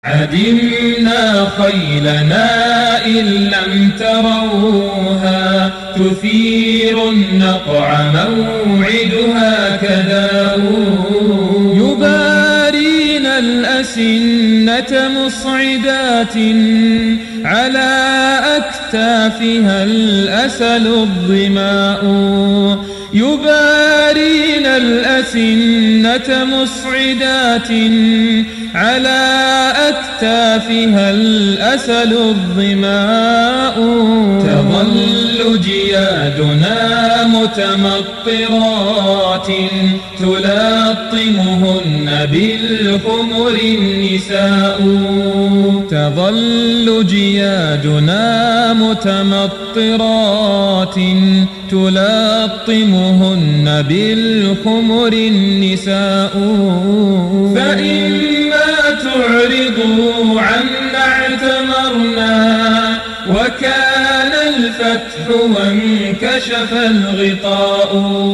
عدمنا خيلنا إن لم تروها، تثير النقع موعدها كداء. يبارين الأسنة مصعدات، على أكتافها الأسل الظماء. يبارين الأسنة مصعدات، على أكتافها الأسل الظماء. تظل جيادنا متمطرات، تلاطمهن بالخمر النساء. تظل جيادنا متمطرات، تلاطمهن بالخمر النساء. فإما تعرضوا عنا اعتمرنا، وكان الفتح وانكشف الغطاء.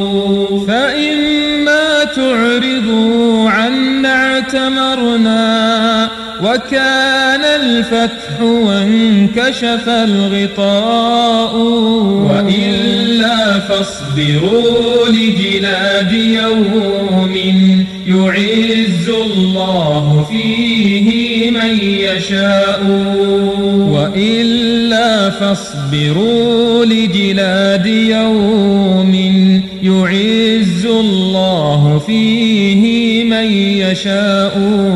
فإما تعرضوا عنا اعتمرنا، وكان الفتح وانكشف الغطاء. وإلا فاصبروا لجلاد يوم، يعز الله فيه من يشاء. وإلا فاصبروا لجلاد يوم، يعز الله فيه من يشاء.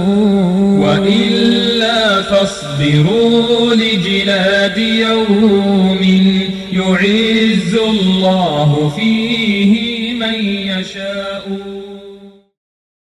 وإلا فاصبروا لجلاد يوم، يعز الله فيه من يشاء.